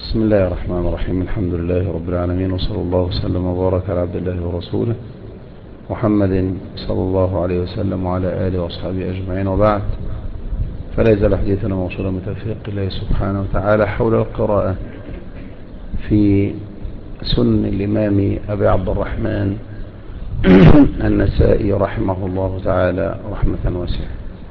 بسم الله الرحمن الرحيم. الحمد لله رب العالمين، وصلى الله وسلم وبارك على عبد الله ورسوله محمد صلى الله عليه وسلم وعلى آله وأصحابه أجمعين، وبعد. فلا يزال حديثنا موصولا بتوفيق الله سبحانه وتعالى حول القراءة في سنن الإمام أبي عبد الرحمن النسائي رحمه الله تعالى رحمة واسعة.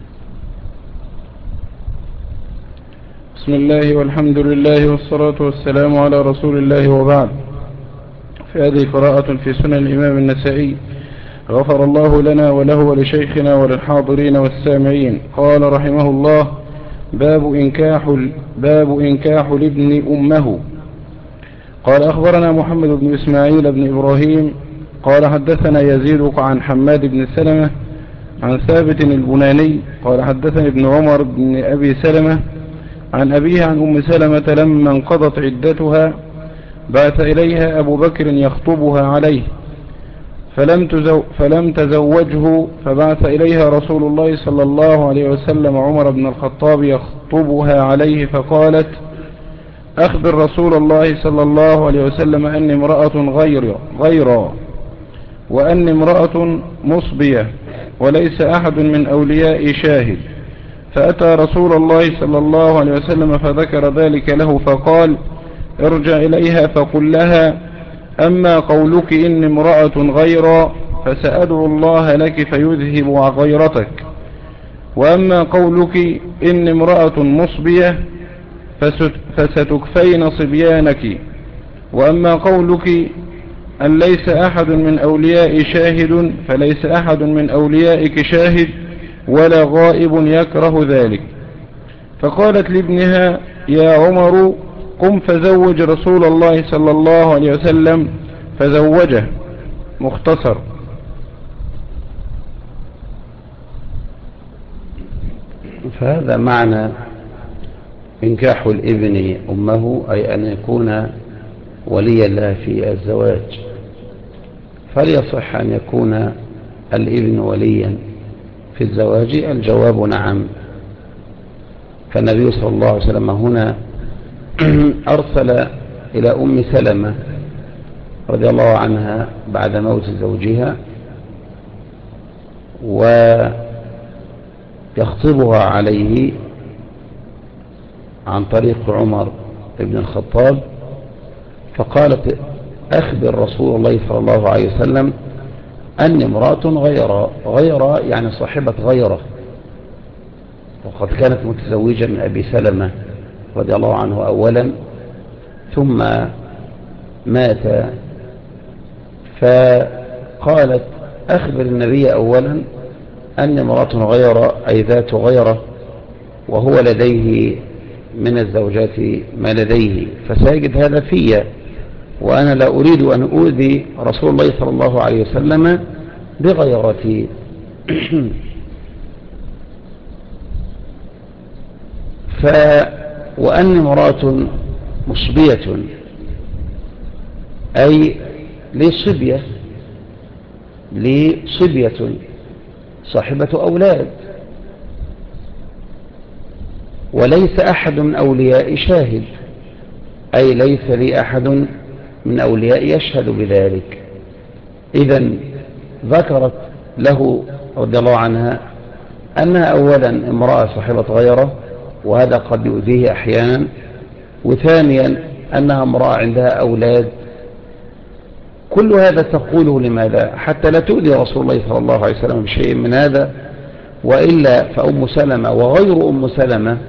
بسم الله والحمد لله والصلاة والسلام على رسول الله، وبعد. في هذه قراءة في سنن الإمام النسائي، غفر الله لنا وله ولشيخنا وللحاضرين والسامعين. قال رحمه الله: باب إنكاح لابن أمه. قال: أخبرنا محمد بن إسماعيل بن إبراهيم قال: حدثنا يزيد عن حماد بن سلمة عن ثابت البناني قال: حدثني ابن عمر بن أبي سلمة عن أبيه عن أم سلمة لما انقضت عدتها بعث إليها أبو بكر يخطبها عليه، فلم تزوجه، فبعث إليها رسول الله صلى الله عليه وسلم عمر بن الخطاب يخطبها عليه، فقالت: أخبر رسول الله صلى الله عليه وسلم أني امرأة غيرا وأني امرأة مصبية وليس أحد من أولياء شاهد. فأتى رسول الله صلى الله عليه وسلم فذكر ذلك له، فقال: ارجع إليها فقل لها: أما قولك إني امرأة غيرا فسأدعو الله لك فيذهب غيرتك، وأما قولك إني امرأة مصبية فستكفين صبيانك، وأما قولك أن ليس أحد من أولياء شاهد فليس أحد من أوليائك شاهد ولا غائب يكره ذلك. فقالت لابنها: يا عمر، قم فزوج رسول الله صلى الله عليه وسلم، فزوجه. مختصر. فهذا معنى إنكاح الابن أمه، أي أن يكون وليا لها في الزواج. فليصح أن يكون الابن وليا في الزواج؟ الجواب نعم. فالنبي صلى الله عليه وسلم هنا أرسل إلى أم سلمة رضي الله عنها بعد موت زوجها ويخطبها عليه عن طريق عمر بن الخطاب، فقالت: أخبر رسول الله صلى الله عليه وسلم أني امرأة غيرة يعني صاحبة غيرة، وقد كانت متزوجة من أبي سلمة رضي الله عنه أولا، ثم مات. فقالت: أخبر النبي أولا أني امرأة غيرة، أي ذات غيرة، وهو لديه من الزوجات ما لديه، فسيجد هذا فيا، وأنا لا أريد أن أؤذي رسول الله صلى الله عليه وسلم بغيرتي. وأني امرأة مصبية، أي لي صبية صاحبة أولاد، وليس أحد من أولياء شاهد، أي ليس لي أحد من أولياء يشهد بذلك. إذن ذكرت له رضي الله عنها أنها أولا امرأة صاحبة غيرة، وهذا قد يؤذيه أحيانا، وثانيا أنها امرأة عندها أولاد. كل هذا تقوله لماذا؟ حتى لا تؤذي رسول الله صلى الله عليه وسلم بشيء من هذا، وإلا فأم سلمة وغير أم سلمة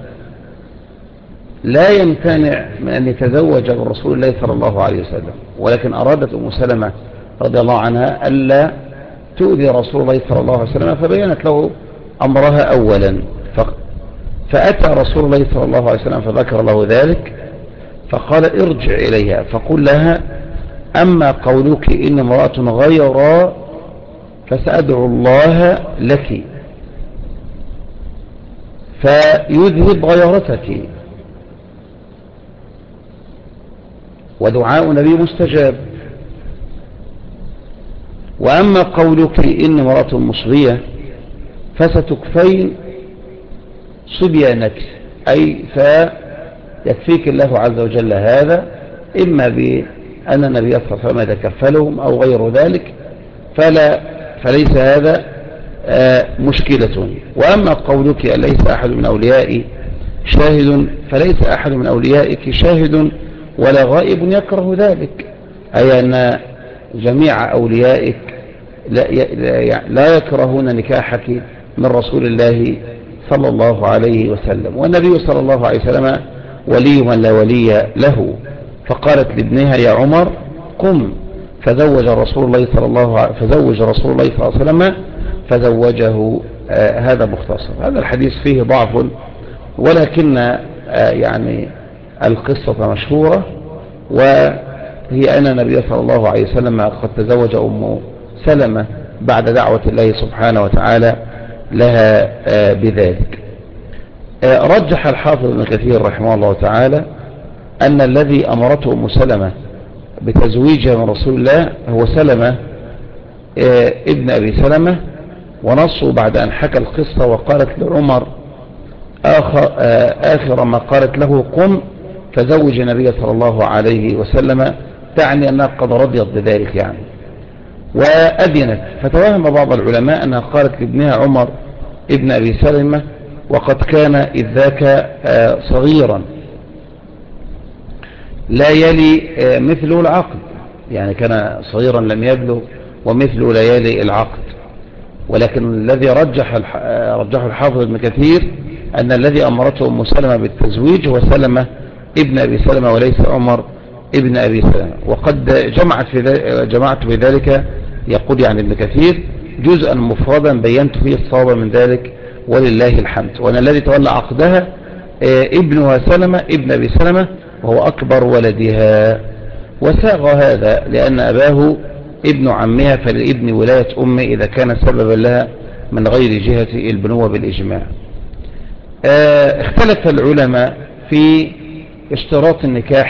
لا يمتنع من أن يتزوج برسول الله صلى الله عليه وسلم، ولكن أرادت أم سلمة رضي الله عنها ألا تؤذي رسول الله صلى الله عليه وسلم، فبينت له أمرها أولا. فأتى رسول الله صلى الله عليه وسلم فذكر له ذلك، فقال: ارجع إليها فقل لها: أما قولك إن امرأة غيرا فسأدعو الله لك فيذهب غيرتك، ودعاء نبي مستجاب. وأما قولك إن امرأة مصبية فستكفين صبيانك، أي يكفيك الله عز وجل هذا، إما بأن النبي صلى الله عليه وسلم يتكفلهم أو غير ذلك، فليس هذا مشكلة. وأما قولك ليس أحد من أوليائي شاهد، فليس أحد من أوليائك شاهد ولا غائب يكره ذلك، أي أن جميع أوليائك لا يكرهون نكاحك من رسول الله صلى الله عليه وسلم. والنبي صلى الله عليه وسلم ولي من لا ولي له، فقالت لابنها يا عمر قم، فزوج رسول الله صلى الله عليه وسلم فزوجه. هذا مختصر. هذا الحديث فيه ضعف، ولكن يعني القصة مشهورة، وهي أن النبي صلى الله عليه وسلم قد تزوج أم سلمة بعد دعوة الله سبحانه وتعالى لها بذلك. رجح الحافظ ابن كثير رحمه الله تعالى أن الذي أمرته أم سلمة بتزويجها من رسول الله هو سلمة ابن أبي سلمة، ونصه بعد أن حكى القصة وقالت لعمر آخر ما قالت له قم فزوج النبي صلى الله عليه وسلم، تعني أنها قد رضيت بذلك يعني وأذنت. فتوهم بعض العلماء أنها قالت لابنها عمر ابن أبي سلمة وقد كان إذ ذاك صغيرا لا يلي مثله العقد، يعني كان صغيرا لم يبلغ ومثله لا يلي العقد. ولكن الذي رجح الحافظ ابن كثير أن الذي أمرته أم سلمة بالتزويج هو سلمة ابن أبي سلمة وليس عمر ابن أبي سلمة. وقد جمعت في ذلك، يقول يعني ابن كثير، جزءا مفردا بينت فيه الصواب من ذلك ولله الحمد، وأن الذي تولى عقدها ابنها سلمة ابن أبي سلمة وهو أكبر ولدها. وساغ هذا لأن أباه ابن عمها، فللابن ولاية أمه إذا كان سببا لها من غير جهة البنوة بالإجماع. اختلف العلماء في اشتراط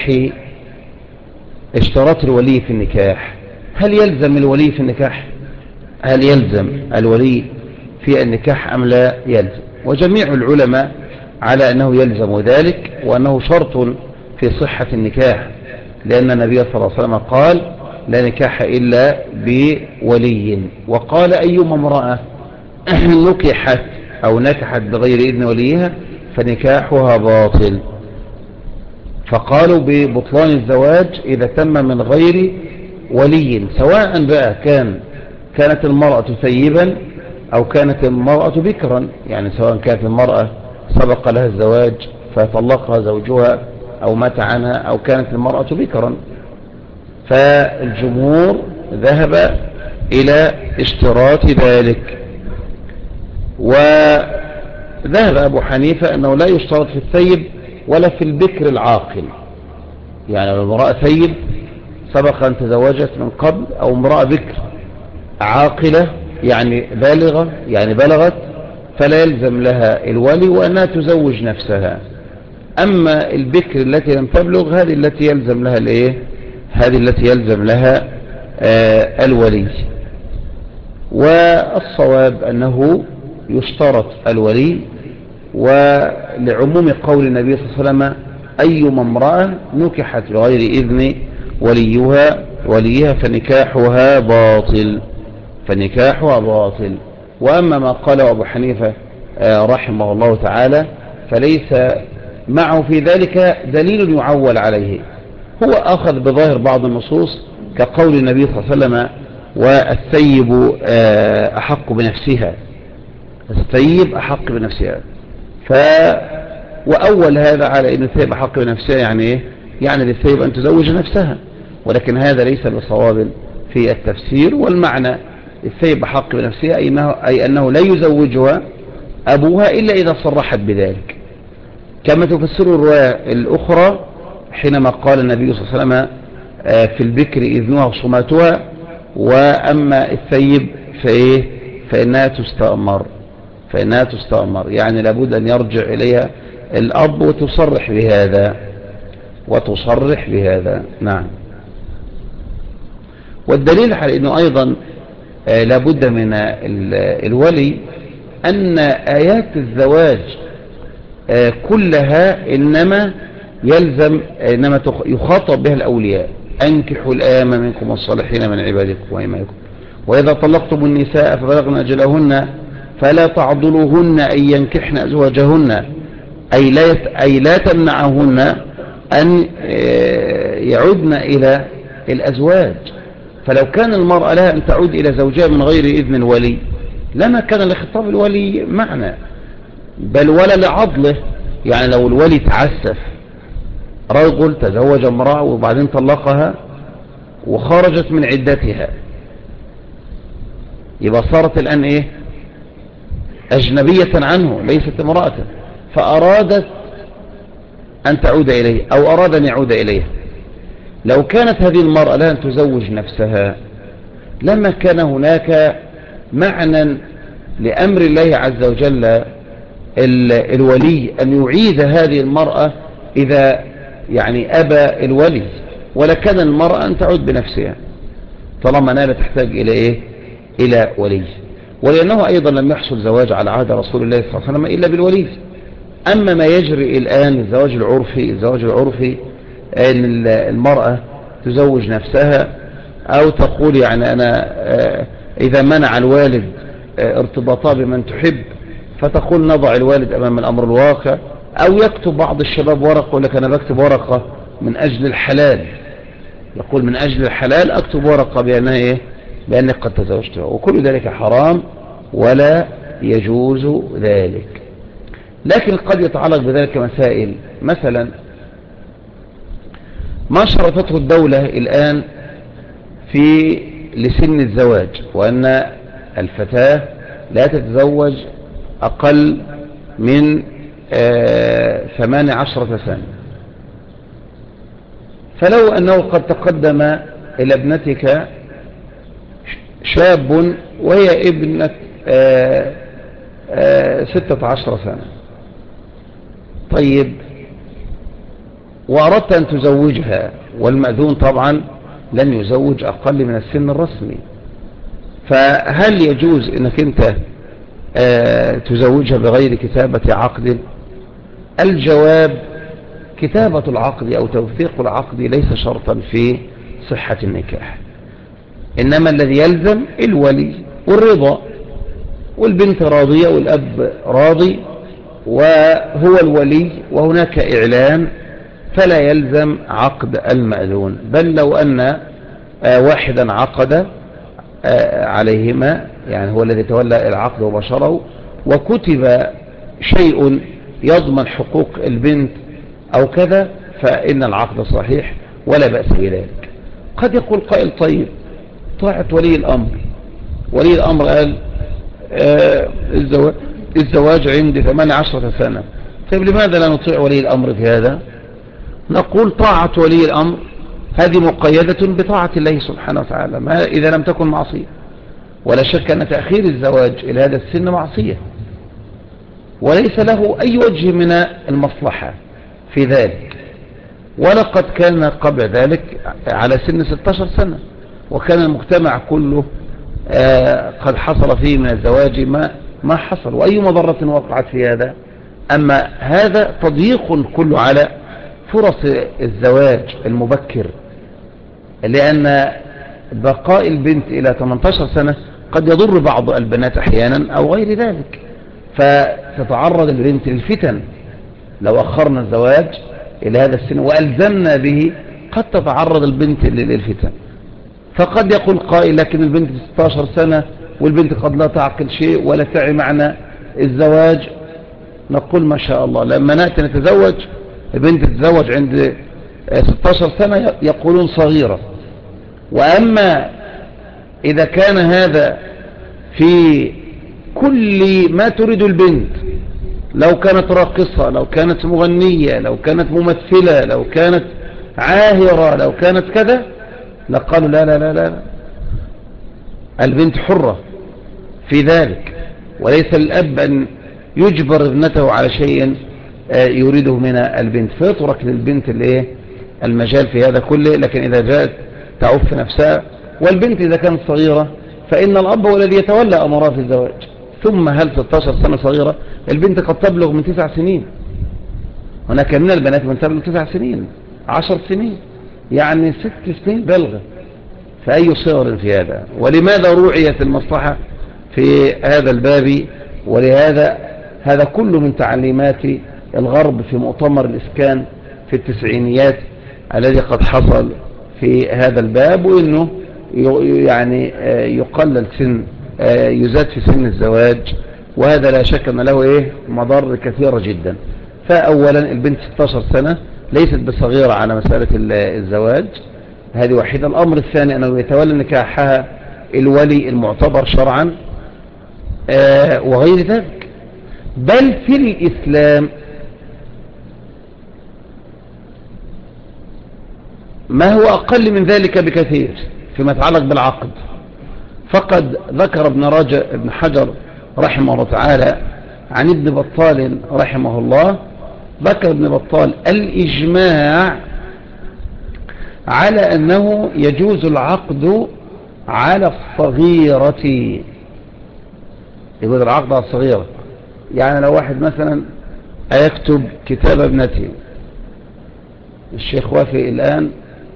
الولي في النكاح. هل يلزم الولي في النكاح؟ هل يلزم الولي في النكاح أم لا يلزم؟ وجميع العلماء على أنه يلزم ذلك، وأنه شرط في صحة النكاح، لأن النبي صلى الله عليه وسلم قال لا نكاح إلا بولي. وقال أيما امرأة نكحت أو نكحت بغير إذن وليها فنكاحها باطل. فقالوا ببطلان الزواج إذا تم من غير ولي، سواء بقى كانت المرأة ثيبا أو كانت المرأة بكرا، يعني سواء كانت المرأة سبق لها الزواج فطلقها زوجها أو مات عنها، أو كانت المرأة بكرا. فالجمهور ذهب إلى اشتراط ذلك، وذهب أبو حنيفة أنه لا يشترط في الثيب ولا في البكر العاقل. يعني لو امرأة ثيب سبق أن تزوجت من قبل، أو امرأة بكر عاقلة يعني بالغة يعني بلغت، فلا يلزم لها الولي وأنها تزوج نفسها. أما البكر التي لم تبلغ هذه التي يلزم لها هذه التي يلزم لها الولي. والصواب أنه يشترط الولي، ولعموم قول النبي صلى الله عليه وسلم أيما امرأة نكحت بغير إذن وليها فنكاحها باطل. وأما ما قاله أبو حنيفة رحمه الله تعالى فليس معه في ذلك دليل يعول عليه، هو أخذ بظاهر بعض النصوص كقول النبي صلى الله عليه وسلم والثيب أحق بنفسها، الثيب أحق بنفسها. وأول هذا على أن الثيب أحق بنفسها يعني إيه؟ يعني للثيب أن تزوج نفسها، ولكن هذا ليس بصواب في التفسير. والمعنى الثيب أحق بنفسها أي أنه لا يزوجها أبوها إلا إذا صرحت بذلك، كما تفسر الرواية الأخرى حينما قال النبي صلى الله عليه وسلم في البكر إذنها وصماتها، وأما الثيب فإنها تستأمر، يعني لابد أن يرجع إليها الأب وتصرح بهذا. نعم. والدليل على أنه أيضا لابد من الولي أن آيات الزواج كلها إنما يلزم، إنما يخاطب بها الأولياء: أنكحوا الآيام منكم والصالحين من عبادكم وإمائكم وإذا طلقتم النساء فبلغن أجلهن فلا تعضلوهن أن ينكحن أزواجهن، أي لا تمنعهن أن يعودن إلى الأزواج. فلو كان المرأة لها أن تعود إلى زوجها من غير إذن الولي لما كان لخطاب الولي معنى، بل ولا لعضله. يعني لو الولي تعسف، رجل تزوج امرأة وبعدين طلقها وخرجت من عدتها، يبقى صارت الآن إيه؟ أجنبية عنه، ليست امرأة، فأرادت أن تعود إليه أو أراد أن يعود إليه. لو كانت هذه المرأة لا أن تزوج نفسها لما كان هناك معنى لأمر الله عز وجل الولي أن يعيد هذه المرأة إذا يعني أبى الولي، ولكان المرأة أن تعود بنفسها طالما أنها لا تحتاج إلى إيه؟ إلى ولي. ولأنه أيضا لم يحصل زواج على عهد رسول الله صلى الله عليه وسلم إلا بالولي. أما ما يجري الآن الزواج العرفي أن المرأة تزوج نفسها أو تقول يعني أنا إذا منع الوالد ارتباطها بمن تحب فتقول نضع الوالد أمام الأمر الواقع، أو يكتب بعض الشباب ورقة يقول لك أنا بكتب ورقة من أجل الحلال، يقول من أجل الحلال أكتب ورقة بأنها إيه؟ بأنك قد تزوجتها، وكل ذلك حرام ولا يجوز ذلك. لكن قد يتعلق بذلك مسائل، مثلا ما شرطته الدولة الآن في لسن الزواج، وأن الفتاة لا تتزوج أقل من 18 سنة. فلو أنه قد تقدم إلى ابنتك شاب وهي ابنة 16 سنة، طيب، وأردت أن تزوجها، والمأذون طبعا لن يزوج أقل من السن الرسمي، فهل يجوز أنك أنت تزوجها بغير كتابة عقد؟ الجواب: كتابة العقد أو توثيق العقد ليس شرطا في صحة النكاح، إنما الذي يلزم الولي والرضا، والبنت راضية والأب راضي وهو الولي وهناك إعلان، فلا يلزم عقد المأذون. بل لو أن واحدا عقد عليهما، يعني هو الذي تولى العقد وبشره، وكتب شيء يضمن حقوق البنت أو كذا، فإن العقد صحيح ولا بأس بذلك. قد يقول قائل: طيب، طاعة ولي الأمر قال الزواج عندي 18 سنة، طيب لماذا لا نطيع ولي الأمر في هذا؟ نقول: طاعة ولي الأمر هذه مقيدة بطاعة الله سبحانه وتعالى، ما إذا لم تكن معصية. ولا شك أن تأخير الزواج إلى هذا السن معصية، وليس له أي وجه من المصلحة في ذلك. ولقد كان قبل ذلك على سن 16 سنة، وكان المجتمع كله قد حصل فيه من الزواج ما حصل، وأي مضرة وقعت في هذا. أما هذا تضييق كله على فرص الزواج المبكر، لأن بقاء البنت إلى 18 سنة قد يضر بعض البنات أحيانا أو غير ذلك، فتتعرض البنت للفتن. لو أخرنا الزواج إلى هذا السن وألزمنا به قد تتعرض البنت للفتن. فقد يقول قائل: لكن البنت 16 سنة والبنت قد لا تعقل شيء ولا تعي معنى الزواج. نقول: ما شاء الله، لما نأتي نتزوج البنت تتزوج عند 16 سنة يقولون صغيرة. وأما إذا كان هذا في كل ما تريد البنت، لو كانت راقصة، لو كانت مغنية، لو كانت ممثلة، لو كانت عاهرة، لو كانت كذا، لقالوا: لا لا لا لا، البنت حرة في ذلك، وليس الأب أن يجبر ابنته على شيء يريده من البنت، فيترك للبنت المجال في هذا كله. لكن إذا جاءت تعف نفسها، والبنت إذا كانت صغيرة فإن الأب هو الذي يتولى أمرها في الزواج. ثم هل 16 سنة صغيرة؟ البنت قد تبلغ من 9 سنين، هناك من البنات من تبلغ 9 سنين 10 سنين، يعني 6 سنين بلغة، فأي صغر في هذا؟ ولماذا روعيت المصلحة في هذا الباب؟ ولهذا هذا كله من تعليمات الغرب في مؤتمر الإسكان في التسعينيات الذي قد حصل في هذا الباب، وإنه يعني يقلل سن يزاد في سن الزواج، وهذا لا شك أن له مضار كثيرة جدا. فأولا البنت 16 سنة ليست بصغيرة على مسألة الزواج، هذه واحدة. الأمر الثاني أنه يتولى نكاحها الولي المعتبر شرعا وغير ذلك. بل في الإسلام ما هو أقل من ذلك بكثير فيما يتعلق بالعقد. فقد ذكر ابن حجر رحمه الله تعالى عن ابن بطال رحمه الله، ذكر ابن بطال الإجماع على أنه يجوز العقد على الصغيرة. يقول العقد على الصغيرة، يعني لو واحد مثلا يكتب كتاب ابنته، الشيخ وافي الآن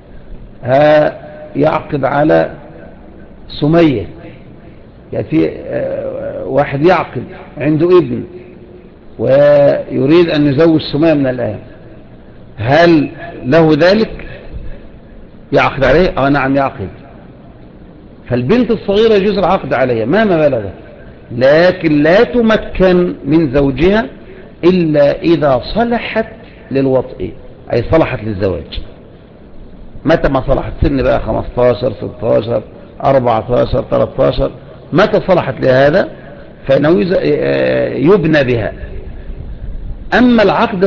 يعقد على سمية، يأتي واحد يعقد عنده ابن ويريد أن يزوج سمية من الآن، هل له ذلك؟ يعقد عليه؟ نعم يعقد. فالبنت الصغيرة يجوز العقد عليها مهما بلغت، لكن لا تمكن من زوجها إلا إذا صلحت للوطء، أي صلحت للزواج. متى ما صلحت؟ سن بقى 15 16 14 13، متى صلحت لهذا فإنه يبنى بها. أما العقد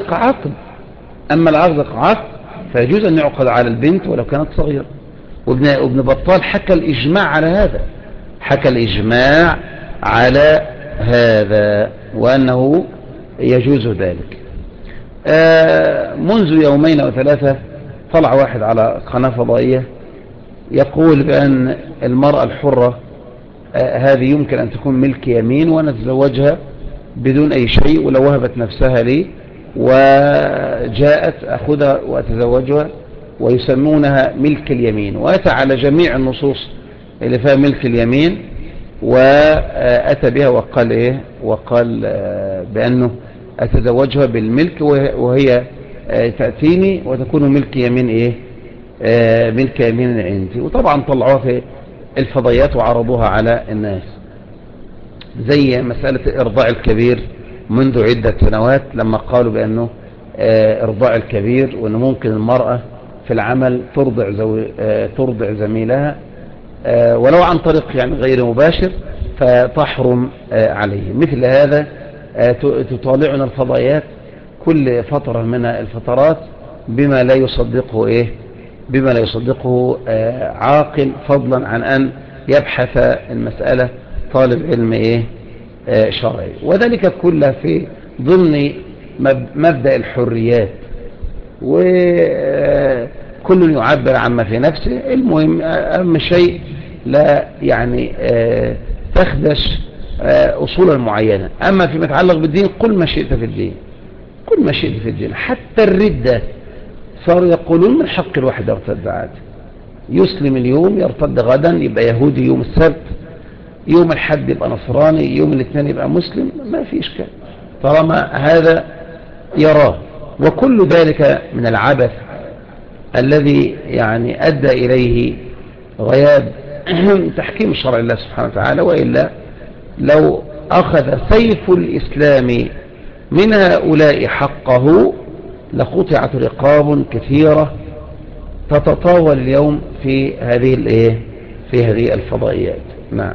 كعقد فيجوز أن يعقد على البنت ولو كانت صغيرة. وابن بطال حكى الإجماع على هذا وأنه يجوز ذلك. منذ يومين أو ثلاثة طلع واحد على قناة فضائية يقول بأن المرأة الحرة هذه يمكن أن تكون ملك يمين ونتزوجها بدون أي شيء، ولو وهبت نفسها لي وجاءت أخذها وأتزوجها، ويسمونها ملك اليمين، وأتى على جميع النصوص اللي فيها ملك اليمين وأتى بها وقال بأنه أتزوجها بالملك وهي تأتيني وتكون ملك يمين ملك يمين عندي. وطبعا طلعوها في الفضائيات وعرضوها على الناس، زي مسألة إرضاع الكبير منذ عدة سنوات، لما قالوا بأنه إرضاع الكبير وأنه ممكن المرأة في العمل ترضع زميلها ولو عن طريق يعني غير مباشر فتحرم عليه. مثل هذا تطالعنا الفضائيات كل فترة من الفترات بما لا يصدقه عاقل، فضلا عن أن يبحث المسألة طالب علم شرعي. وذلك كله في ضمن مبدأ الحريات، وكل يعبر عما في نفسه. المهم أهم شيء لا يعني تخدش أصولا معينة. أما فيما يتعلق بالدين قل ما شئت في الدين، حتى الردة صاروا يقولون من حق الواحد يرتد عادي، يسلم اليوم يرتد غدا يبقى يهودي، يوم السبت يوم الحد يبقى نصراني، يوم الاثنين يبقى مسلم، ما في إشكال طالما هذا يراه. وكل ذلك من العبث الذي يعني أدى إليه غياب تحكيم شرع الله سبحانه وتعالى. وإلا لو أخذ سيف الإسلام من هؤلاء حقه لقطعت رقاب كثيرة تتطاول اليوم في هذه الفضائيات. نعم.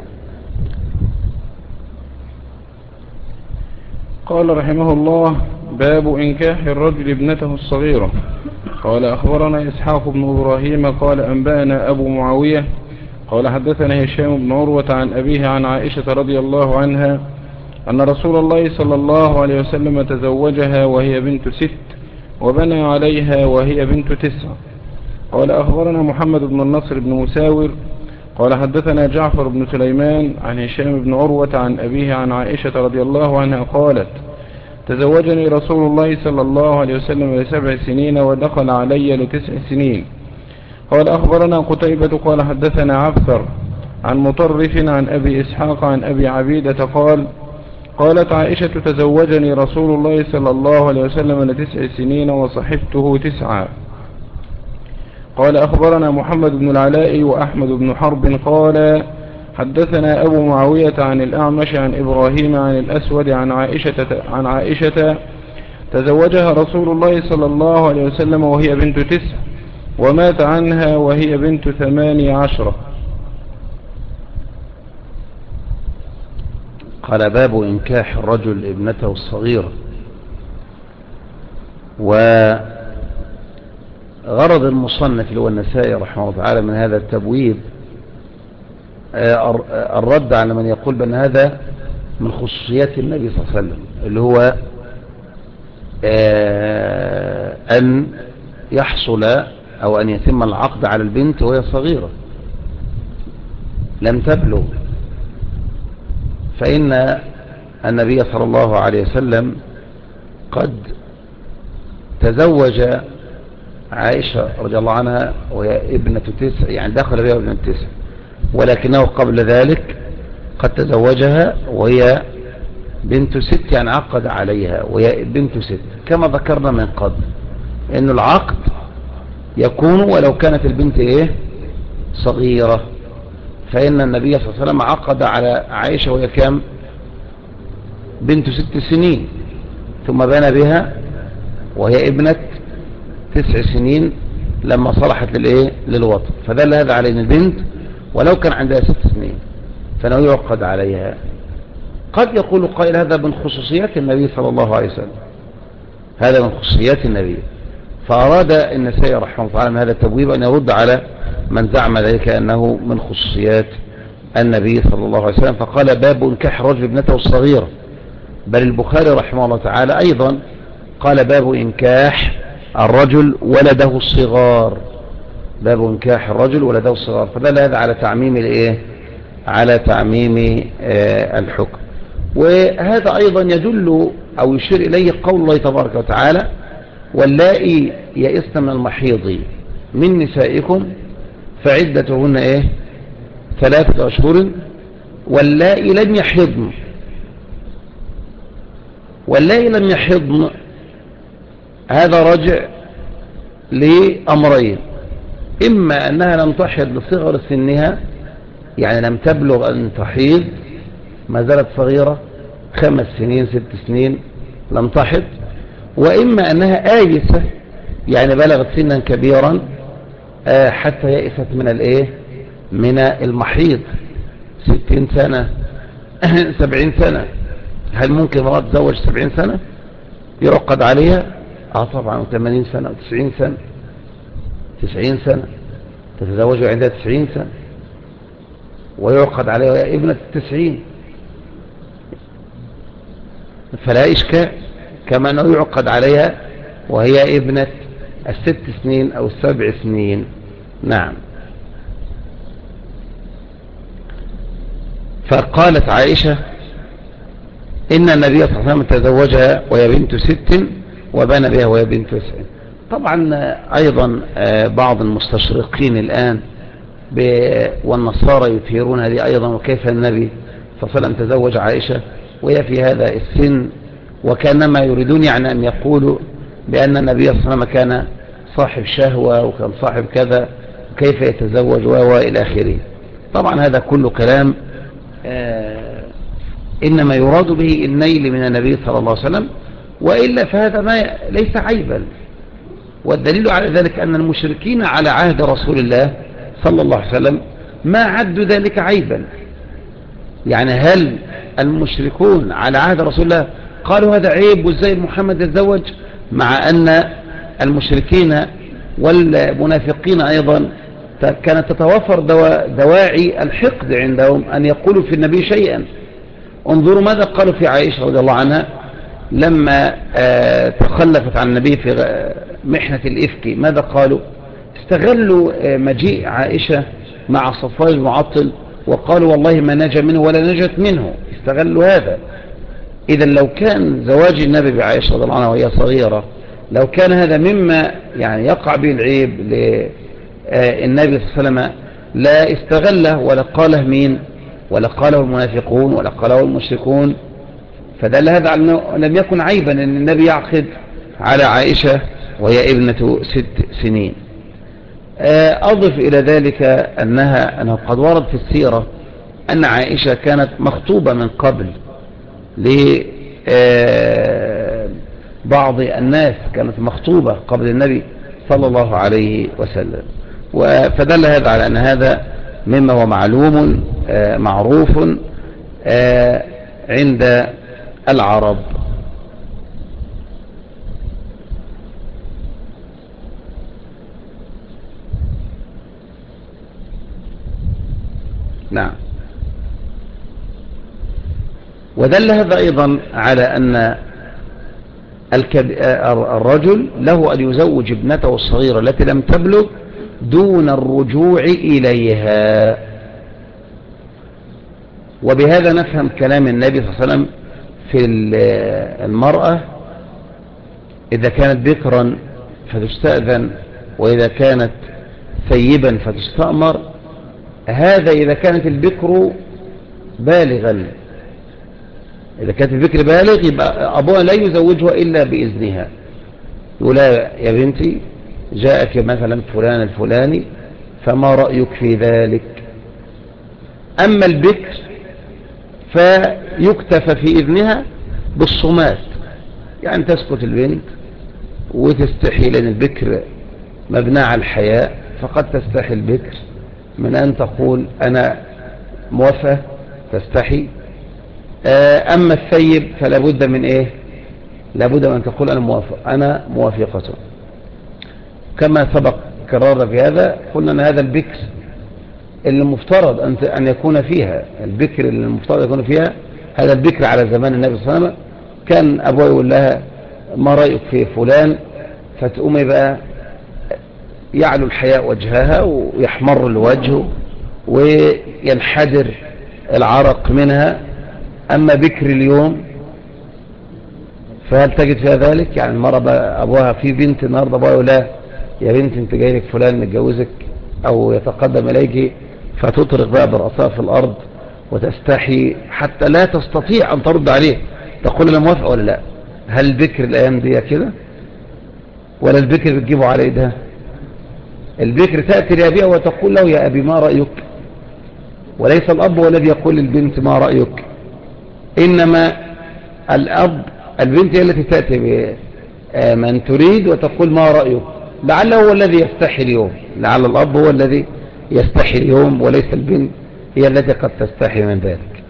قال رحمه الله: باب إنكاح الرجل ابنته الصغيرة. قال أخبرنا إسحاق بن إبراهيم قال أنبأنا أبو معاوية قال حدثنا هشام بن عروة عن أبيه عن عائشة رضي الله عنها أن رسول الله صلى الله عليه وسلم تزوجها وهي بنت 6 وبنى عليها وهي بنت 9. قال أخبرنا محمد بن النصر بن مساور قال حدثنا جعفر بن سليمان عن هشام بن عروة عن أبيه عن عائشة رضي الله عنها قالت: تزوجني رسول الله صلى الله عليه وسلم ل7 سنين ودخل علي ل9 سنين. قال أخبرنا قتيبة قال حدثنا عبثر عن مطرف عن أبي إسحاق عن أبي عبيدة قال قالت عائشة تزوجني رسول الله صلى الله عليه وسلم ل9 سنين وصحبته 9. قال أخبرنا محمد بن العلاء وأحمد بن حرب قال حدثنا أبو معاوية عن الأعمش عن إبراهيم عن الأسود عن عائشة تزوجها رسول الله صلى الله عليه وسلم وهي بنت 9 ومات عنها وهي بنت 18. قال باب إنكاح الرجل ابنته الصغيرة. وغرض المصنف اللي هو النسائي رحمه الله تعالى من هذا التبويب الرد على من يقول بأن هذا من خصوصيات النبي صلى الله عليه وسلم، اللي هو أن يحصل أو أن يتم العقد على البنت وهي صغيرة لم تبلغ. فإن النبي صلى الله عليه وسلم قد تزوج عائشة رضي الله عنها وهي ابنة 9، يعني دخل بها ابنة 9، ولكنه قبل ذلك قد تزوجها وهي بنت 6، يعني عقد عليها وهي بنت 6، كما ذكرنا من قبل أن العقد يكون ولو كانت البنت صغيرة. فإن النبي صلى الله عليه وسلم عقد على عائشة وهي كام؟ بنت 6 سنين، ثم بنى بها وهي ابنة 9 سنين لما صلحت للوطن. فدل هذا على أن البنت ولو كان عندها 6 سنين فإنه يعقد عليها. قد يقول قائل هذا من خصوصيات النبي صلى الله عليه وسلم، هذا من خصوصيات النبي. فأراد النسائي رحمه الله تعالى من هذا التبويب أن يرد على من زعم ذلك أنه من خصوصيات النبي صلى الله عليه وسلم، فقال باب إنكاح الرجل ابنته الصغيرة. بل البخاري رحمه الله تعالى أيضا قال باب إنكاح الرجل ولده الصغار، باب إنكاح الرجل ولده الصغار. فدل هذا على تعميم على تعميم الحكم. وهذا أيضا يدل أو يشير إليه قول الله تبارك وتعالى واللائي يئسن من المحيض من نسائكم فعدتهن 3 أشهر واللائي لم يحضن. واللائي لم يحضن هذا رجع لأمرين: إما أنها لم تحض لصغر سنها، يعني لم تبلغ أن تحيض، ما زالت صغيرة 5 سنين 6 سنين لم تحض، وإما أنها آيسة، يعني بلغت سنا كبيرا حتى يئست من المحيض 60 سنة 70 سنة. هل ممكن امرأة تزوج 70 سنة يعقد عليها؟ طبعا. 80 سنة و90 سنة 90 سنة تتزوج عندها 90 سنة ويعقد عليها وهي ابنة 90، فلا إشكال. كما أنه يعقد عليها وهي ابنة 6 سنين أو 7 سنين. نعم. فقالت عائشة إن النبي صلى الله عليه وسلم تزوجها وهي بنت 6 وبنى بها وهي بنت 9. طبعا أيضا بعض المستشرقين الآن والنصارى يثيرون هذه أيضا، وكيف النبي صلى الله عليه وسلم تزوج عائشة وهي في هذا السن، وكانما يريدون يعني أن يقولوا بأن النبي صلى الله عليه وسلم كان صاحب شهوة وكان صاحب كذا، كيف يتزوج إلى آخره. طبعا هذا كله كلام إنما يراد به النيل من النبي صلى الله عليه وسلم، وإلا فهذا ليس عيبا. والدليل على ذلك أن المشركين على عهد رسول الله صلى الله عليه وسلم ما عدوا ذلك عيبا. يعني هل المشركون على عهد رسول الله قالوا هذا عيب وازاي محمد يتزوج؟ مع أن المشركين والمنافقين أيضا كانت تتوفر دواعي الحقد عندهم أن يقولوا في النبي شيئا. انظروا ماذا قالوا في عائشة رضي الله عنها لما تخلفت عن النبي في محنة الإفك. ماذا قالوا؟ استغلوا مجيء عائشة مع صفوان المعطل وقالوا والله ما نجا منه ولا نجت منه. استغلوا هذا إذا لو كان زواج النبي بعائشة رضي الله عنها وهي صغيرة لو كان هذا مما يعني يقع به العيب للنبي صلى الله عليه وسلم لا استغله ولا قاله مين ولا قاله المنافقون ولا قاله المشركون، فدل هذا على أنه لم يكن عيبا أن النبي يعقد على عائشة وهي ابنة 6 سنين. أضف إلى ذلك أنه قد ورد في السيرة أن عائشة كانت مخطوبة من قبل لبعض الناس، كانت مخطوبة قبل النبي صلى الله عليه وسلم، فدل هذا على أن هذا مما هو معلوم معروف عند العرب. نعم. ودل هذا أيضا على أن الرجل له أن يزوج ابنته الصغيرة التي لم تبلغ دون الرجوع إليها. وبهذا نفهم كلام النبي صلى الله عليه وسلم في المرأة إذا كانت بكرا فتستأذن وإذا كانت ثيبا فتستأمر. هذا إذا كانت البكر بالغا، إذا كانت البكر بالغ يبقى أبوها لا يزوجها إلا بإذنها، يقول يا بنتي جاءك مثلا فلان الفلاني فما رأيك في ذلك. أما البكر فيكتفى في إذنها بالصمات، يعني تسكت البنت وتستحي، لأن البكر مبنى على الحياء، فقد تستحي البكر من أن تقول أنا موافقة، تستحي. أما الثيب فلا بد من إيه؟ لابد من أن تقول أنا موافقة. كما سبق كررنا في هذا، قلنا أن هذا البكر اللي المفترض أن يكون فيها، البكر اللي المفترض يكون فيها هذا البكر على زمان النبي صلى الله عليه وسلم. كان أبوه يقول لها ما رأيك في فلان، فتقوم بقى يعلو الحياء وجهها ويحمر الوجه وينحدر العرق منها. أما بكر اليوم فهل تجد فيها ذلك؟ يعني المرة أبوها في بنت النهاردة أبوها يقول لها يا بنت انت جاي لك فلان متجوزك أو يتقدم إليك، فتطرق بقى برأسها في الأرض وتستحي حتى لا تستطيع أن ترد عليه تقول أنا موافقة ولا لا. هل البكر الأيام دي كده ولا البكر بتجيبه على إيدها؟ البكر تأتي لأبيها وتقول له يا أبي ما رأيك، وليس الأب هو الذي يقول للبنت ما رأيك، إنما البنت هي التي تأتي بمن تريد وتقول ما رأيك. لعله هو الذي يستحي اليوم، لعل الأب هو الذي يستحي اليوم وليس البنت هي التي قد تستحي من ذلك.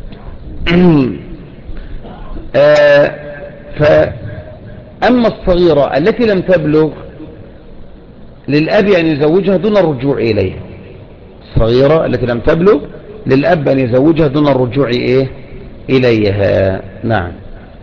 فأما الصغيرة التي لم تبلغ للأب أن يزوجها دون الرجوع إليها، الصغيرة التي لم تبلغ للأب أن يزوجها دون الرجوع إليها. نعم.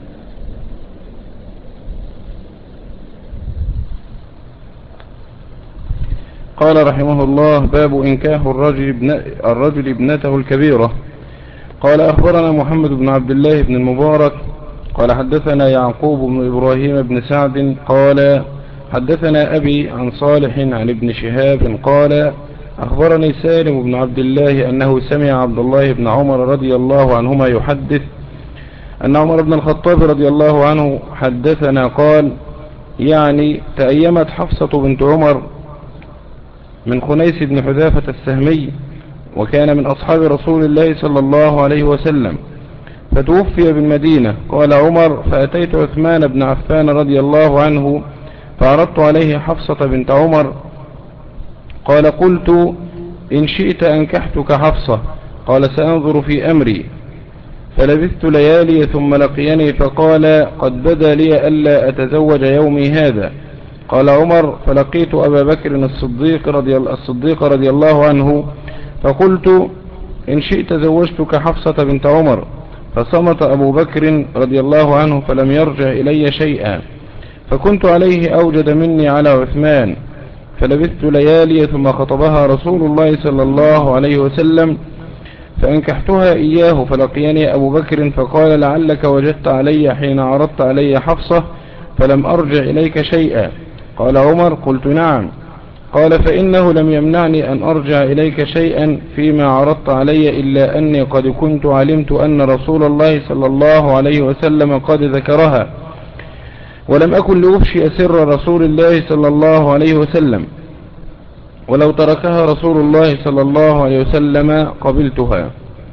قال رحمه الله: باب إنكاح الرجل ابنته الكبيرة. قال أخبرنا محمد بن عبد الله بن المبارك قال حدثنا يعقوب بن إبراهيم بن سعد قال حدثنا أبي عن صالح عن ابن شهاب قال أخبرني سالم بن عبد الله أنه سمع عبد الله بن عمر رضي الله عنهما يحدث أن عمر بن الخطاب رضي الله عنه حدثنا قال: يعني تأيمت حفصة بنت عمر من خنيس بن حذافة السهمي، وكان من أصحاب رسول الله صلى الله عليه وسلم، فتوفي بالمدينة. قال عمر: فأتيت عثمان بن عفان رضي الله عنه فعرضت عليه حفصة بنت عمر. قال: قلت إن شئت أنكحتك حفصة. قال: سأنظر في أمري. فلبثت ليالي ثم لقيني فقال: قد بدا لي ألا أتزوج يومي هذا. قال عمر: فلقيت أبا بكر الصديق رضي الله عنه فقلت إن شئت زوجتك حفصة بنت عمر. فصمت أبو بكر رضي الله عنه فلم يرجع إلي شيئا، فكنت عليه أوجد مني على عثمان. فلبثت ليالي ثم خطبها رسول الله صلى الله عليه وسلم فأنكحتها إياه، فلقيني أبو بكر فقال لعلك وجدت علي حين عرضت علي حفصة فلم أرجع إليك شيئا. قال عمر: قلت نعم. قال: فإنه لم يمنعني أن أرجع إليك شيئا فيما عرضت علي إلا أني قد كنت علمت أن رسول الله صلى الله عليه وسلم قد ذكرها، ولم أكن لأفشي سر رسول الله صلى الله عليه وسلم، ولو تركها رسول الله صلى الله عليه وسلم قبلتها.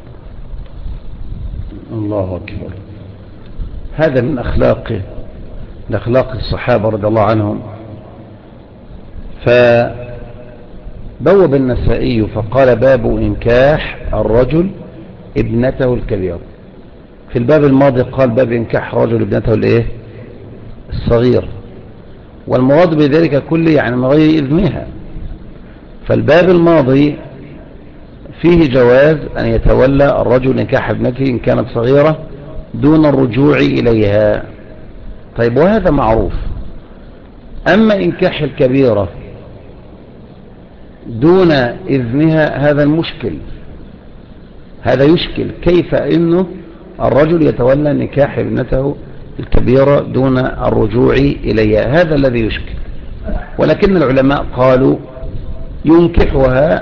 الله أكبر. هذا من أخلاق الصحابة رضي الله عنهم. فبوب النسائي فقال: باب إنكاح الرجل ابنته الكبيرة. في الباب الماضي قال: باب إنكاح رجل ابنته الايه الصغير، والمراد بذلك كله يعني من غير إذنها. فالباب الماضي فيه جواز أن يتولى الرجل نكاح ابنته إن كانت صغيرة دون الرجوع إليها. طيب، وهذا معروف. أما إنكاح الكبيرة دون إذنها هذا المشكل، هذا يشكل. كيف إنه الرجل يتولى نكاح ابنته الكبيرة دون الرجوع إليها؟ هذا الذي يشكل. ولكن العلماء قالوا ينكحها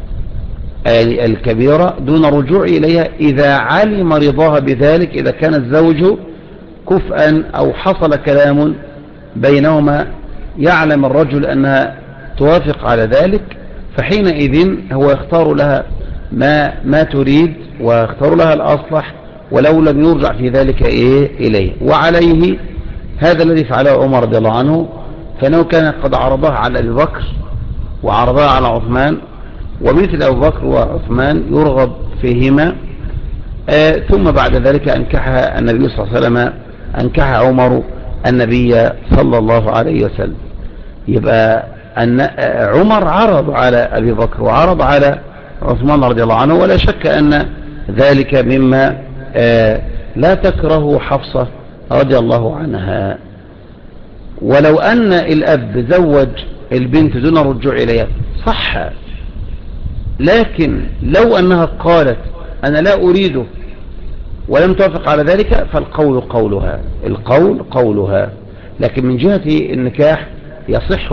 الكبيرة دون الرجوع إليها إذا علم رضاها بذلك، إذا كان الزوج كفءا أو حصل كلام بينهما يعلم الرجل أنها توافق على ذلك، فحينئذ هو يختار لها ما تريد ويختار لها الأصلح، ولو لم يرجع في ذلك إليه. وعليه هذا الذي فعله عمر رضي الله عنه، فإنه كان قد عرضها على أبي بكر وعرضها على عثمان، ومثل أبو بكر وعثمان يرغب فيهما. ثم بعد ذلك أنكحها النبي صلى الله عليه وسلم، أنكح عمر النبي صلى الله عليه وسلم. يبقى أن عمر عرض على أبي بكر وعرض على عثمان رضي الله عنه، ولا شك أن ذلك مما لا تكره حفصة رضي الله عنها. ولو أن الأب زوج البنت دون الرجوع إليها صح، لكن لو أنها قالت أنا لا أريده ولم توافق على ذلك فالقول قولها، القول قولها. لكن من جهة النكاح يصح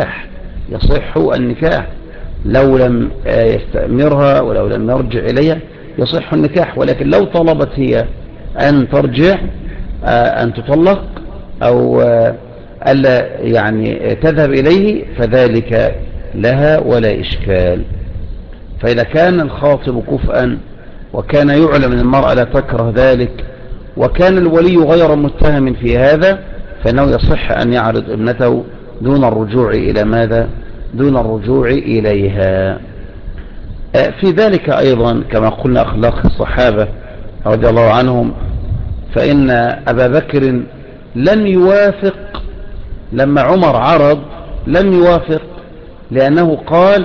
النكاح لو لم يستأمرها ولو لم يرجع إليها يصح النكاح. ولكن لو طلبت هي أن ترجع، أن تطلق أو ألا يعني تذهب إليه، فذلك لها ولا إشكال. فإذا كان الخاطب كفءا وكان يعلم أن المرأة لا تكره ذلك، وكان الولي غير متهم في هذا، فإنه يصح أن يعرض ابنته دون الرجوع إلى ماذا؟ دون الرجوع إليها. في ذلك أيضا كما قلنا أخلاق الصحابة رضي الله عنهم، فإن أبا بكر لم يوافق لما عمر عرض، لم يوافق لأنه قال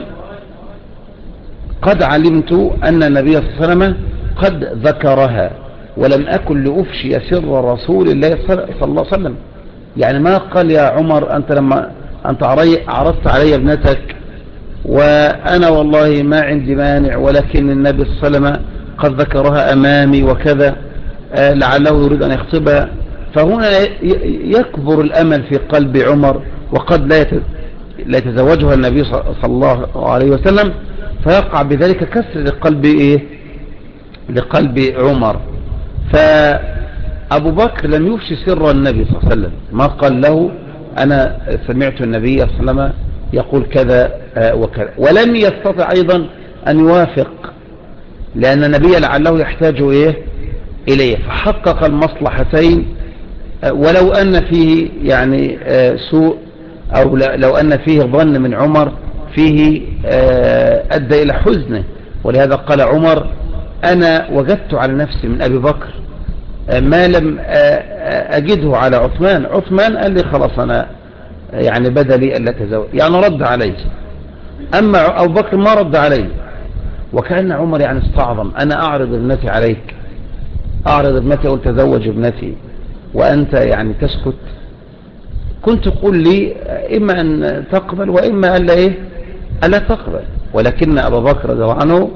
قد علمت أن النبي صلى الله عليه وسلم قد ذكرها ولم أكن لأفشي سر رسول الله صلى الله عليه وسلم. يعني ما قال يا عمر أنت لما أنت عرضت علي ابنتك وأنا والله ما عندي مانع، ولكن النبي صلى الله عليه وسلم قد ذكرها أمامي وكذا، لعله يريد أن يخطبها. فهنا يكبر الأمل في قلب عمر، وقد لا يتزوجها النبي صلى الله عليه وسلم، فيقع بذلك كسر لقلب عمر. فأبو بكر لم يفشي سر النبي صلى الله عليه وسلم، ما قال له أنا سمعت النبي صلى الله عليه وسلم يقول كذا وكذا، ولم يستطع أيضا أن يوافق لأن النبي لعله يحتاج إليه، فحقق المصلحتين. ولو أن فيه يعني سوء، أو لو أن فيه ظن من عمر فيه أدى إلى حزنه. ولهذا قال عمر أنا وجدت على نفسي من أبي بكر ما لم أجده على عثمان. عثمان قال لي خلاص أنا يعني بدلي ألا تزوج، يعني رد عليه. أما أبو بكر ما رد عليه، وكأن عمر يعني استعظم، أنا أعرض ابنتي عليك، أعرض ابنتي وتزوج ابنتي وأنت يعني تسكت. كنت تقول لي إما أن تقبل وإما ألا ألا تقبل. ولكن أبا بكر رضي الله عنه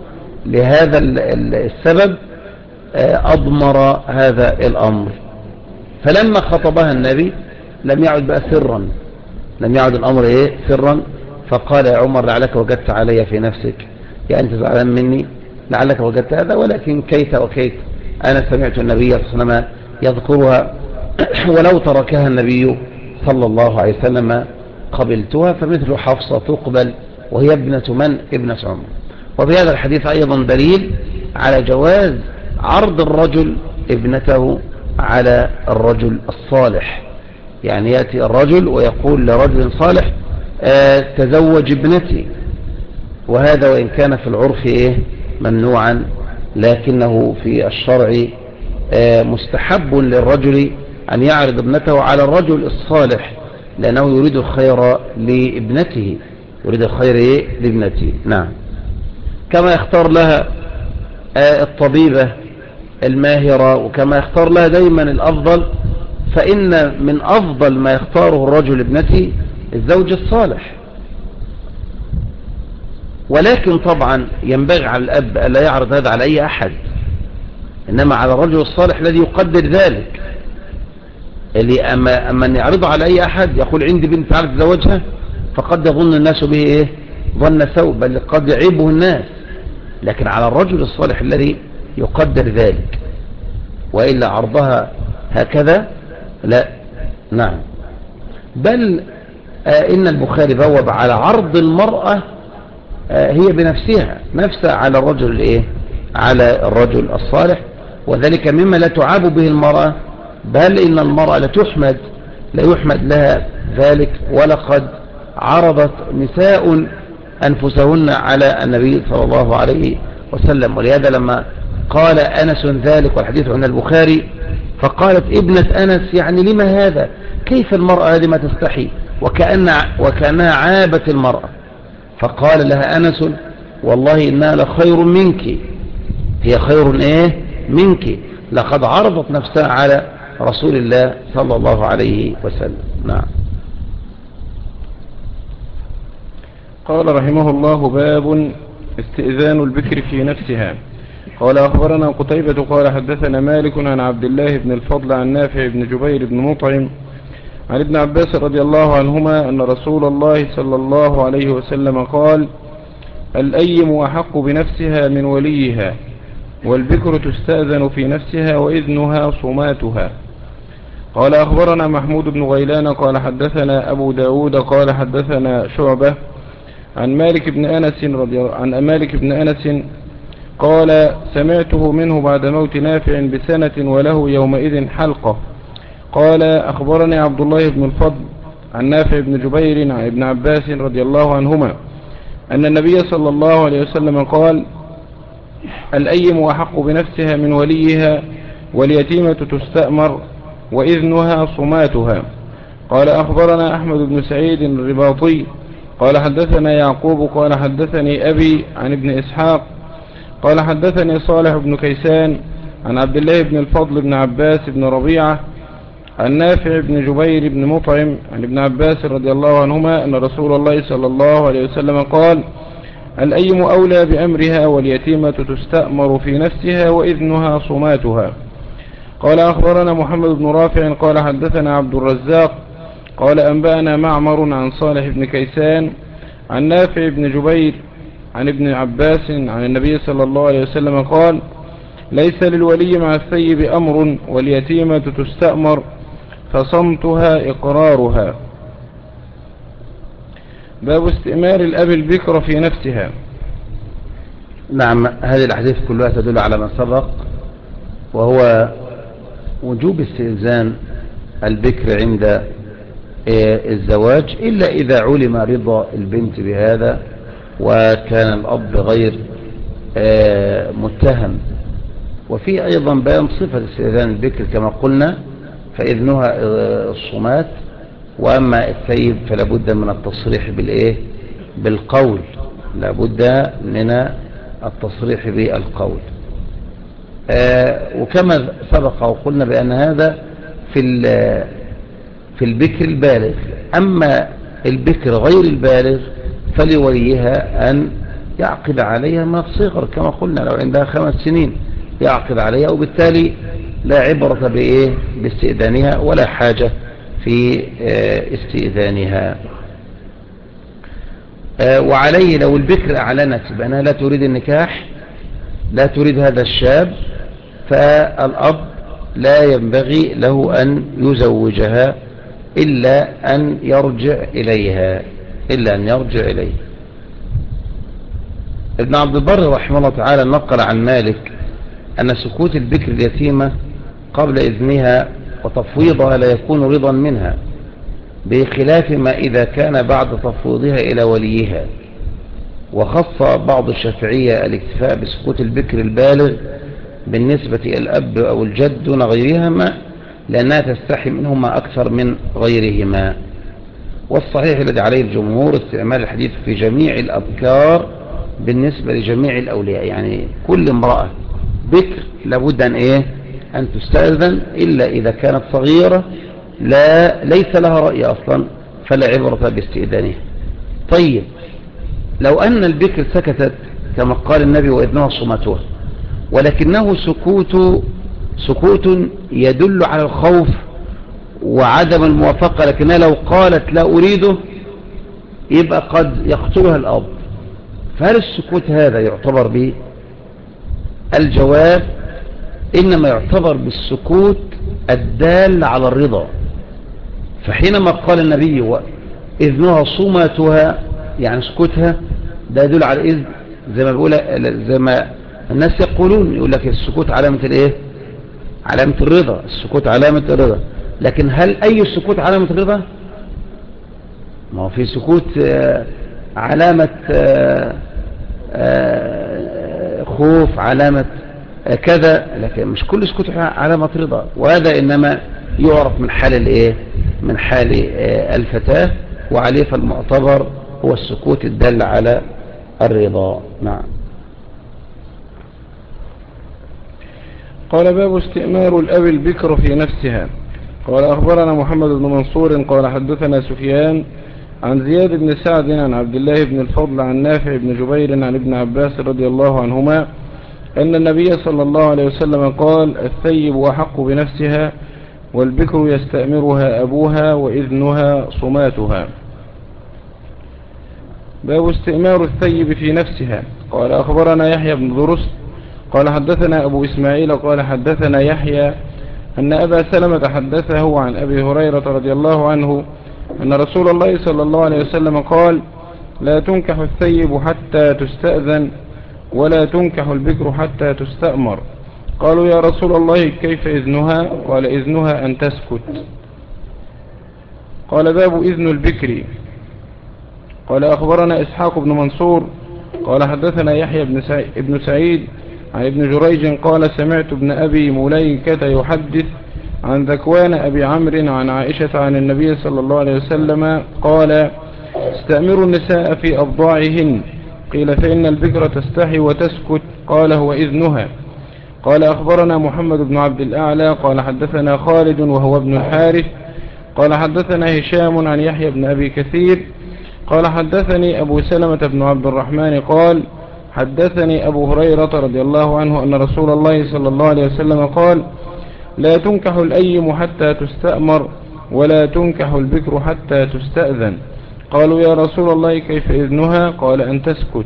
لهذا السبب أضمر هذا الأمر. فلما خطبها النبي لم يعد بقى سرا، لم يعد الأمر سرا. فقال يا عمر لعلك وجدت علي في نفسك، يعني أنت زعلان مني لعلك وجدت هذا، ولكن كيت وكيت، أنا سمعت النبي صلى الله عليه وسلم يذكرها ولو تركها النبي صلى الله عليه وسلم قبلتها، فمثل حفصة تقبل وهي ابنة من؟ ابنة عمر. وفي هذا الحديث أيضا دليل على جواز عرض الرجل ابنته على الرجل الصالح. يعني يأتي الرجل ويقول لرجل صالح تزوج ابنتي، وهذا وإن كان في العرف ممنوعا، لكنه في الشرع مستحب للرجل أن يعرض ابنته على الرجل الصالح، لأنه يريد الخير لابنته، يريد الخير لابنته. نعم. كما يختار لها الطبيبة الماهرة، وكما يختار لها دايما الأفضل، فإن من أفضل ما يختاره الرجل ابنته الزوج الصالح. ولكن طبعا ينبغي على الأب ألا يعرض هذا على أي أحد، إنما على الرجل الصالح الذي يقدر ذلك. اللي أما أن يعرضه على أي أحد يقول عندي بنت تعرف تزوجها، فقد يظن الناس به ظن سوء، بل قد يعيبه الناس. لكن على الرجل الصالح الذي يقدر ذلك، وإلا عرضها هكذا لا. نعم. بل إن البخاري بوب على عرض المرأة هي بنفسها على الرجل على الرجل الصالح، وذلك مما لا تعاب به المرأة، بل إن المرأة لا يحمد لها ذلك. ولقد عرضت نساء أنفسهن على النبي صلى الله عليه وسلم. ولهذا لما قال أنس ذلك، والحديث عند البخاري، فقالت ابنة أنس يعني لما هذا؟ كيف المرأة هذه ما تستحي؟ وكأنها عابت المرأة. فقال لها أنس والله إنها لخير منك، هي خير منك، لقد عرضت نفسها على رسول الله صلى الله عليه وسلم. نعم. قال رحمه الله: باب استئذان البكر في نفسها. قال أخبرنا قتيبة قال حدثنا مالك عن عبد الله بن الفضل عن نافع بن جبير بن مطعم عن ابن عباس رضي الله عنهما أن رسول الله صلى الله عليه وسلم قال: الأيم أحق بنفسها من وليها، والبكر تستأذن في نفسها وإذنها صماتها. قال أخبرنا محمود بن غيلان قال حدثنا أبو داود قال حدثنا شعبة عن مالك بن أنس قال: سمعته منه بعد موت نافع بسنة وله يومئذ حلقة. قال: أخبرني عبد الله بن الفضل عن نافع بن جبير عن ابن عباس رضي الله عنهما أن النبي صلى الله عليه وسلم قال: الأيم أحق بنفسها من وليها، واليتيمة تستأمر وإذنها صماتها. قال أخبرنا أحمد بن سعيد الرباطي قال حدثنا يعقوب قال حدثني أبي عن ابن إسحاق قال حدثني صالح بن كيسان عن عبد الله بن الفضل بن عباس بن ربيعة عن نافع بن جبير بن مطعم عن ابن عباس رضي الله عنهما أن رسول الله صلى الله عليه وسلم قال: الأيم أولى بأمرها، واليتيمة تستأمر في نفسها وإذنها صماتها. قال أخبرنا محمد بن رافع قال حدثنا عبد الرزاق قال أنبأنا معمر عن صالح بن كيسان عن نافع بن جبير عن ابن عباس عن النبي صلى الله عليه وسلم قال: ليس للولي مع الثيب أمر، واليتيمة تستأمر فصمتها إقرارها. باب استئمار الأب البكر في نفسها. نعم. هذه الأحاديث كلها تدل على ما سبق، وهو وجوب استئذان البكر عند الزواج، إلا إذا علم رضا البنت بهذا وكان الأب غير متهم. وفي أيضا بيان صفة استئذان البكر كما قلنا، فإذنها الصمات، وأما الثيب فلا بد من التصريح بالقول، لا بد من التصريح بالقول. وكما سبق وقلنا بأن هذا في البكر البالغ. أما البكر غير البالغ فلوليها أن يعقد عليها من الصغر كما قلنا، لو عندها 5 سنين يعقد عليها، وبالتالي لا عبرة بإيه باستئذانها ولا حاجة في استئذانها. وعليه لو البكر أعلنت بأنها لا تريد النكاح، لا تريد هذا الشاب، فالأب لا ينبغي له أن يزوجها إلا أن يرجع إليها، ابن عبد البر رحمه الله تعالى نقل عن مالك أن سكوت البكر اليتيمة قبل إذنها وتفويضها لا يكون رضا منها، بخلاف ما إذا كان بعد تفويضها إلى وليها. وخص بعض الشافعية الاكتفاء بسكوت البكر البالغ بالنسبة إلى الأب أو الجد دون غيرهما، لأنها تستحي منهما أكثر من غيرهما. والصحيح الذي عليه الجمهور استعمال الحديث في جميع الأبكار بالنسبة لجميع الأولياء، يعني كل امرأة بكر لابد أن تستأذن، إلا إذا كانت صغيرة ليس لها رأي أصلا فلا عبرة باستئذانها. طيب لو أن البكر سكتت كما قال النبي وإذنها صمتها، ولكنه سكوت يدل على الخوف وعدم الموافقة، لكنها لو قالت لا أريده يبقى قد يقتلها الأب، فهل السكوت هذا يعتبر به؟ الجواب إنما يعتبر بالسكوت الدال على الرضا. فحينما قال النبي وإذنها صمتها، يعني سكوتها ده يدل على الإذن، زي ما الناس يقول لك السكوت علامة علامة الرضا، السكوت علامة الرضا. لكن هل أي السكوت علامة الرضا؟ ما هو في سكوت علامة خوف، علامة كذا، لكن مش كل سكوت علامة رضا. وهذا إنما يعرف من حال من حال الفتاة، وعليه فالمعتبر هو السكوت الدل على الرضا. نعم. قال باب استئمار الأب البكر في نفسها. قال أخبرنا محمد بن منصور قال حدثنا سفيان عن زياد بن سعد عن عبد الله بن الفضل عن نافع بن جبير عن ابن عباس رضي الله عنهما أن النبي صلى الله عليه وسلم قال الثيب أحق بنفسها والبكر يستأمرها أبوها وإذنها صماتها. باب استئمار الثيب في نفسها. قال أخبرنا يحيى بن درست قال حدثنا أبو إسماعيل قال حدثنا يحيى أن أبا سلمة حدثه عن أبي هريرة رضي الله عنه أن رسول الله صلى الله عليه وسلم قال لا تنكح الثيب حتى تستأذن ولا تنكح البكر حتى تستأمر. قالوا يا رسول الله كيف إذنها؟ قال إذنها أن تسكت. قال باب إذن البكر. قال أخبرنا إسحاق بن منصور قال حدثنا يحيى بن سعيد عن ابن جريج قال سمعت ابن أبي مليكة يحدث عن ذكوان أبي عمرو عن عائشة عن النبي صلى الله عليه وسلم قال استأمروا النساء في أبضاعهن. قيل فإن البكر تستحي وتسكت. قال هو إذنها. قال أخبرنا محمد بن عبد الأعلى قال حدثنا خالد وهو ابن الحارث قال حدثنا هشام عن يحيى بن أبي كثير قال حدثني أبو سلمة بن عبد الرحمن قال حدثني أبو هريرة رضي الله عنه أن رسول الله صلى الله عليه وسلم قال لا تنكح الأيم حتى تستأمر ولا تنكح البكر حتى تستأذن. قالوا يا رسول الله كيف إذنها؟ قال أن تسكت.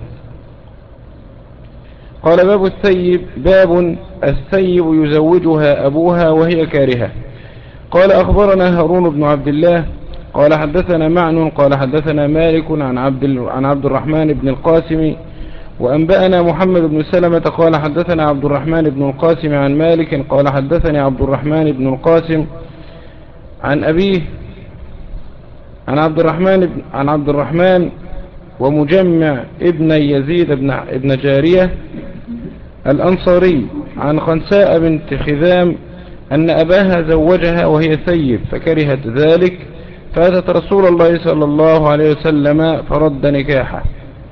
قال باب الثيب. باب الثيب يزوجها أبوها وهي كارهة. قال أخبرنا هارون بن عبد الله قال حدثنا معن قال حدثنا مالك عن عبد الرحمن بن القاسم وأنبأنا محمد بن سلمة قال حدثنا عبد الرحمن بن القاسم عن مالك قال حدثني عبد الرحمن بن القاسم عن أبيه عن عبد الرحمن ومجمع ابن يزيد ابن جارية الأنصاري عن خنساء بنت خذام أن أباها زوجها وهي ثيب فكرهت ذلك فأتت رسول الله صلى الله عليه وسلم فرد نكاحه.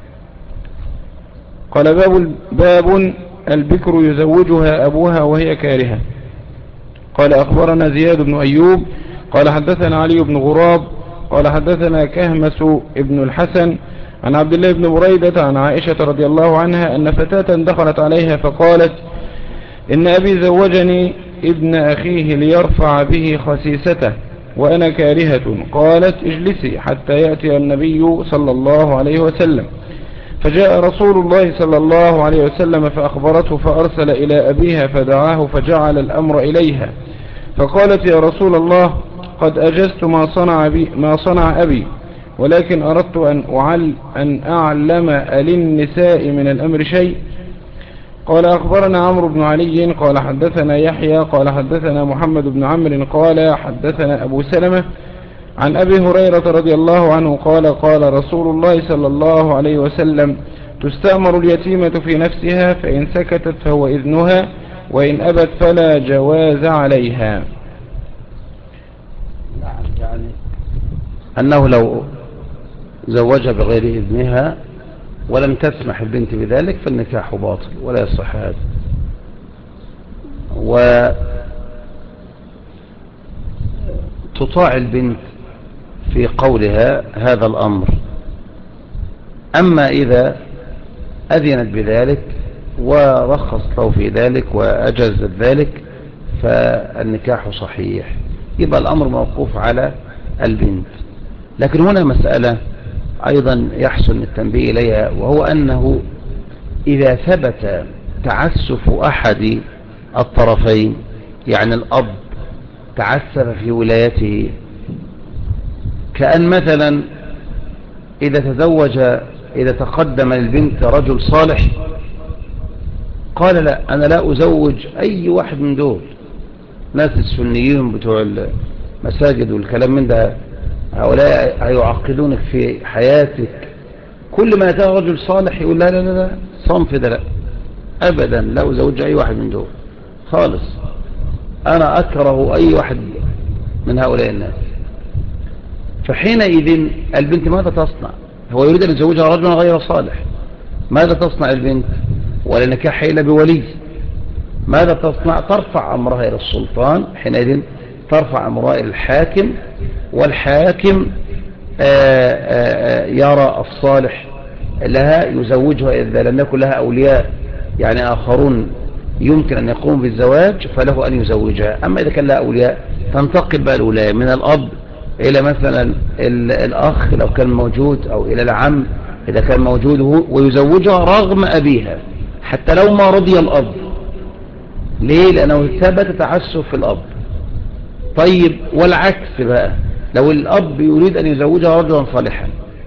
قال باب البكر يزوجها أبوها وهي كارهة. قال أخبرنا زياد بن أيوب قال حدثنا علي بن غراب قال حدثنا كهمس ابن الحسن عن عبد الله بن بريدة عن عائشة رضي الله عنها أن فتاة دخلت عليها فقالت إن أبي زوجني ابن أخيه ليرفع به خسيسته وأنا كارهة. قالت اجلسي حتى يأتي النبي صلى الله عليه وسلم. فجاء رسول الله صلى الله عليه وسلم فأخبرته فأرسل إلى أبيها فدعاه فجعل الأمر إليها فقالت يا رسول الله قد أجزت ما صنع أبي ولكن أردت أن أعلم للنساء من الأمر شيء. قال أخبرنا عمرو بن علي قال حدثنا يحيى قال حدثنا محمد بن عمرو قال حدثنا أبو سلمة عن أبي هريرة رضي الله عنه قال قال رسول الله صلى الله عليه وسلم تستأمر اليتيمة في نفسها فإن سكتت فهو إذنها وإن أبت فلا جواز عليها. يعني أنه لو زوجها بغير إذنها ولم تسمح البنت بذلك فالنكاح باطل ولا يصح هذا. وتطاع البنت في قولها هذا الأمر. أما إذا أذنت بذلك ورخصت له في ذلك وأجازت ذلك فالنكاح صحيح، يبقى الأمر موقوف على البنت. لكن هنا مسألة أيضا يحسن التنبيه إليها، وهو أنه إذا ثبت تعسف أحد الطرفين، يعني الأب تعسف في ولايته، كأن مثلا إذا تقدم للبنت رجل صالح قال لا أنا لا أزوج أي واحد من دول، ناس السنيين بتوع المساجد والكلام من ده، هؤلاء هيعقدونك في حياتك، كل ما يتاه رجل صالح يقول لا لا لا لا صنف ده لا أبدا لا أزوج أي واحد من دول خالص، أنا أكره أي واحد من هؤلاء الناس. فحينئذ البنت ماذا تصنع؟ هو يريد أن يزوجها رجلا غير صالح، ماذا تصنع البنت؟ ولا نكاح إلا بولي. ماذا تصنع؟ ترفع أمرها إلى السلطان، حينئذ ترفع أمرها إلى الحاكم، والحاكم يرى الصالح لها يزوجها إذا لم يكن لها أولياء يعني آخرون يمكن أن يقوم بالزواج فله أن يزوجها. أما إذا كان لها أولياء تنتقل بقى الولاية من الأب إلى مثلا الأخ لو كان موجود، أو إلى العم إذا كان موجود، ويزوجها رغم أبيها حتى لو ما رضي الأب. ليه؟ لأنه ثبت تعسف في الأب. طيب والعكس بقى، لو الأب يريد أن يزوجها رجلا صالحا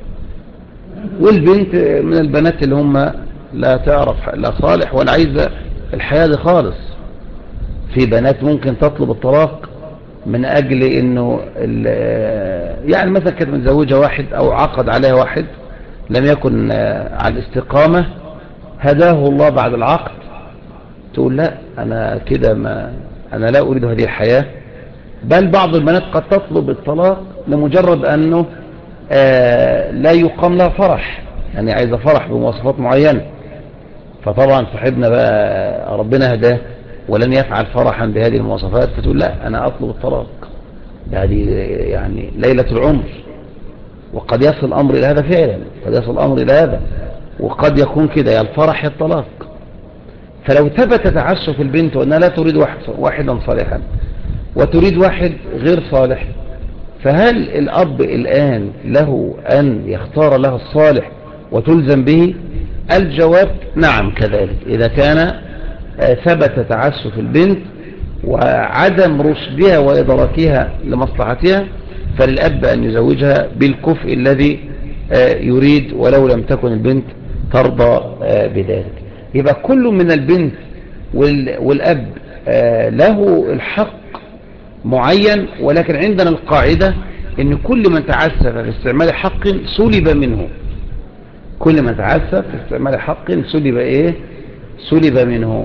والبنت من البنات اللي هم لا تعرف لا صالح ولا عايزة الحياة دي خالص، في بنات ممكن تطلب الطلاق من أجل أنه يعني مثلا كانت متزوجة واحد أو عقد عليها واحد لم يكن على الاستقامة، هداه الله بعد العقد، تقول لا أنا كده أنا لا أريد هذه الحياة. بل بعض البنات قد تطلب الطلاق لمجرد أنه لا يقام لها فرح، يعني عايزة فرح بمواصفات معينة، فطبعا صاحبنا بقى ربنا هداه ولن يفعل فرحا بهذه المواصفات، فتقول لا أنا أطلب الطلاق، هذه يعني ليلة العمر. وقد يصل الأمر إلى هذا فعلا، قد يصل الأمر إلى هذا، وقد يكون كده يا الفرح يا الطلاق. فلو ثبت تعسف البنت وأنها لا تريد واحدا صالحا وتريد واحد غير صالح، فهل الأب الآن له أن يختار لها الصالح وتلزم به؟ الجواب نعم كذلك، إذا كان ثبت تعسف البنت وعدم رشدها وإدراكها لمصلحتها، فللأب أن يزوجها بالكفء الذي يريد ولو لم تكن البنت ترضى بذلك. يبقى كل من البنت والأب له الحق معين، ولكن عندنا القاعدة ان كل من تعسف في استعمال حق سلب منه، كل من تعسف في استعمال حق سلب ايه؟ سلب منه.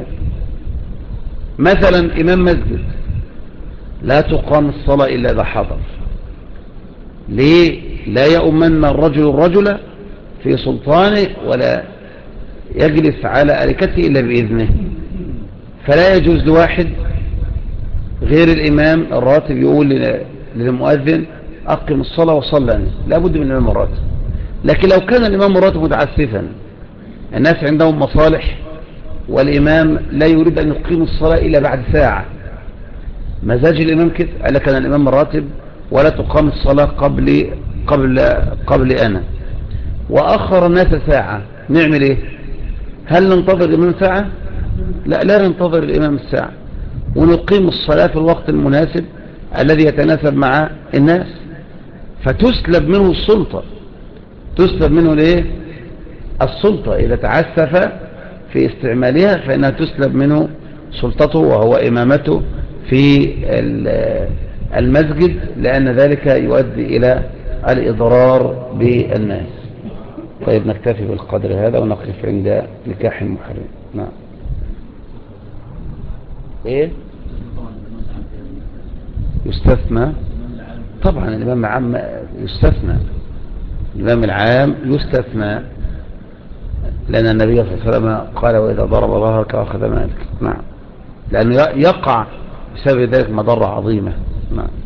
مثلا امام مسجد لا تقام الصلاة الا اذا حضر، ليه؟ لا يؤمن الرجل في سلطانه ولا يجلس على أريكته الا باذنه، فلا يجوز لواحد غير الإمام الراتب يقول للمؤذن أقم الصلاة وصلى، لا بد من الإمام الراتب. لكن لو كان الإمام مراتب متعسفا، الناس عندهم مصالح والإمام لا يريد أن يقيم الصلاة إلا بعد ساعة، مزاج الإمام كده، قال لك أنا الإمام مراتب ولا تقام الصلاة قبل أنا، وأخر الناس ساعة، نعمل إيه؟ هل ننتظر الإمام ساعة؟ لا ننتظر الإمام الساعة، ونقيم الصلاة في الوقت المناسب الذي يتناسب مع الناس، فتسلب منه السلطة، تسلب منه الايه؟ السلطة. إذا تعسف في استعمالها فإنها تسلب منه سلطته وهو إمامته في المسجد، لأن ذلك يؤدي إلى الإضرار بالناس. طيب نكتفي بالقدر هذا ونقف عند نكاح المحرم. نعم. ايه يستثنى؟ طبعا الإمام العام يستثنى، الإمام العام يستثنى، لأن النبي صلى الله عليه وسلم قال وإذا ضرب ظهرك أخذ مالك. نعم، لأنه يقع بسبب ذلك مضرة عظيمة. نعم.